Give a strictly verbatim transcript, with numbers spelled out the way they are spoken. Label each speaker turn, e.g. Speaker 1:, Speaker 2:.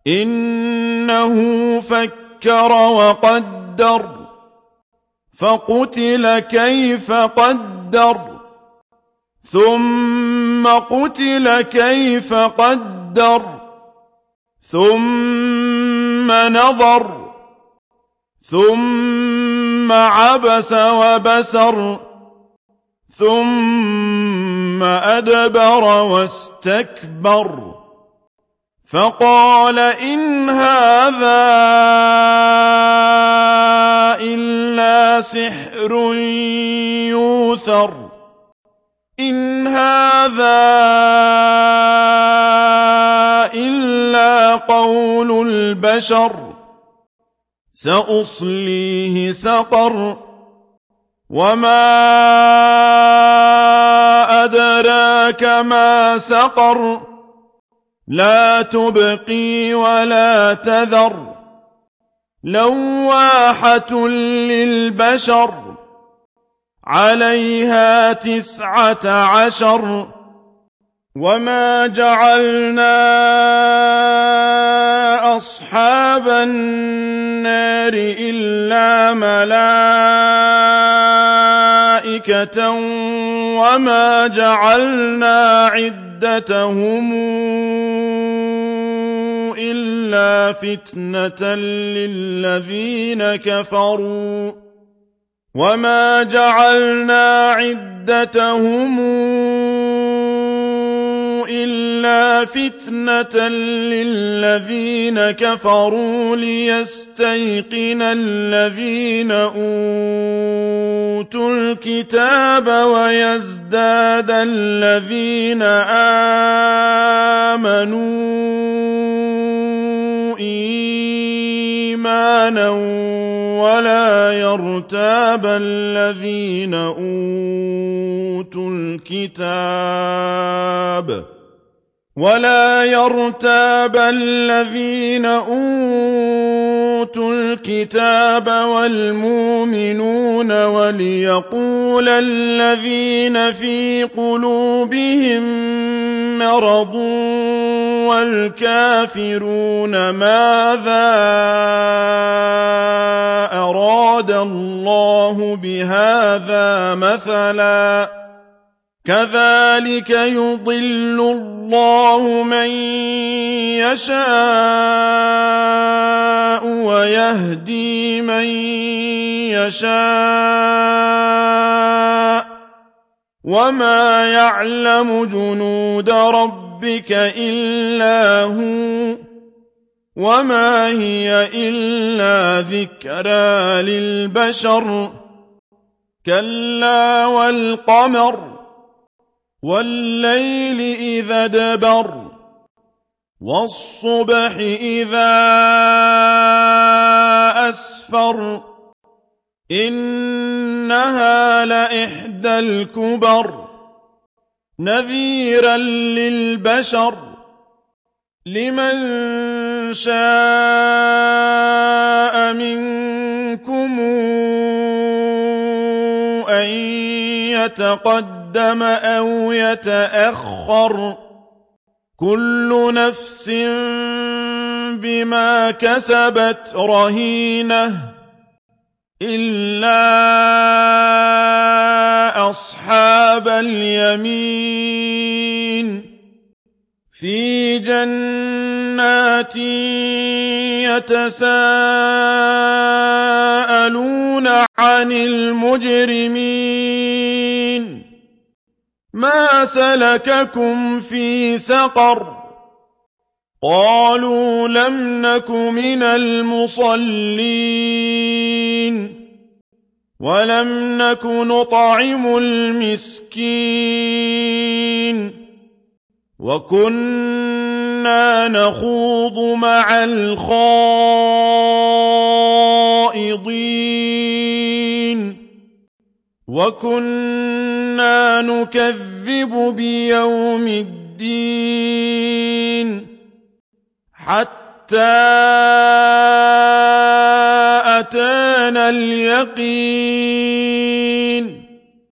Speaker 1: إنه فكر وقدر فقتل كيف قدر ثم قتل كيف قدر ثم نظر ثم عبس وبسر ثم أدبر واستكبر فقال إن هذا إلا سحر يؤثر إن هذا إلا قول البشر سأصليه سقر وما أدراك ما سقر لا تبقي ولا تذر لواحة للبشر عليها تسعة عشر وما جعلنا أصحاب النار إلا ملائكة وما جعلنا عدتهم إلا فتنة للذين كفروا وما جعلنا عدتهم إلا فتنة للذين كفروا ليستيقن الذين أوتوا الكتاب ويزداد الذين آمنوا إيمانا ولا يرتاب الذين أوتوا الكتاب ولا يرتاب الذين أوتوا الكتاب والمؤمنون وليقول الذين في قلوبهم مرض والكافرون ماذا أراد الله بهذا مثلا كذلك يضل الله من يشاء ويهدي من يشاء وما يعلم جنود ربك إلا هو وما هي إلا ذكرى للبشر كلا والقمر والليل إذا دبر والصبح إذا أسفر إنها لإحدى الكبر نذيرا للبشر لمن شاء منكم أن يتقدم أو يتأخر كل نفس بما كسبت رهينة إلا أصحاب اليمين في جنات يتساءلون عن المجرمين ما سلككم في سقر قالوا لم نك من المصلين ولم نك نطعم المسكين وكنا نخوض مع الخائضين وكنا نكذب بيوم الدين حتى أتانا اليقين